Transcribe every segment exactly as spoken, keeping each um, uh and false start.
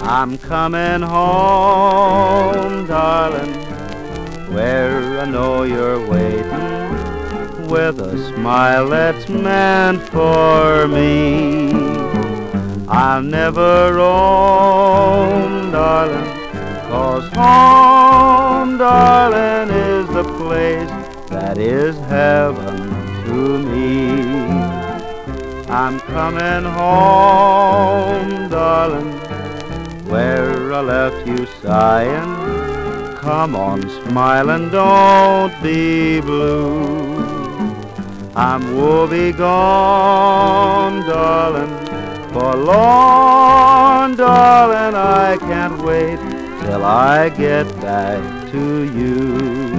I'm coming home, darling, where I know you're waiting, with a smile that's meant for me. I'll never roam, darling, 'cause home, darling, is the place that is heaven to me. I'm coming home, darling, where I left you sighing. Come on, smile and don't be blue. I'm woe gone, darling, forlorn, darling. I can't wait till I get back to you.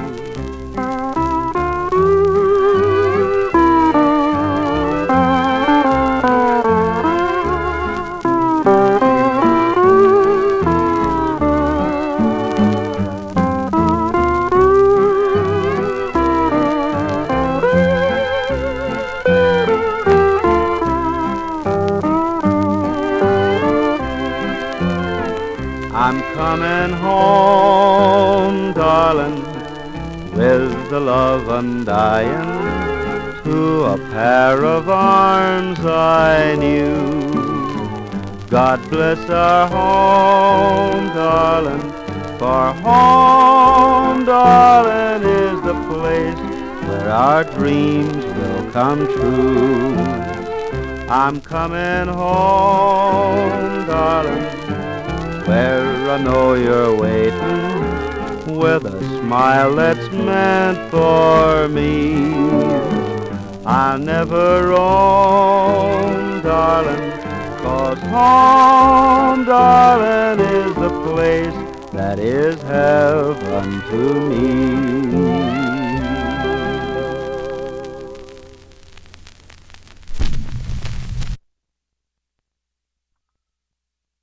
I'm coming home, darling, with the love undying, to a pair of arms I knew. God bless our home, darling, for home, darling, is the place where our dreams will come true. I'm coming home, darling, where I know you're waiting, with a smile that's meant for me. I'll never roam, darling, 'cause home, darling, is the place that is heaven to me.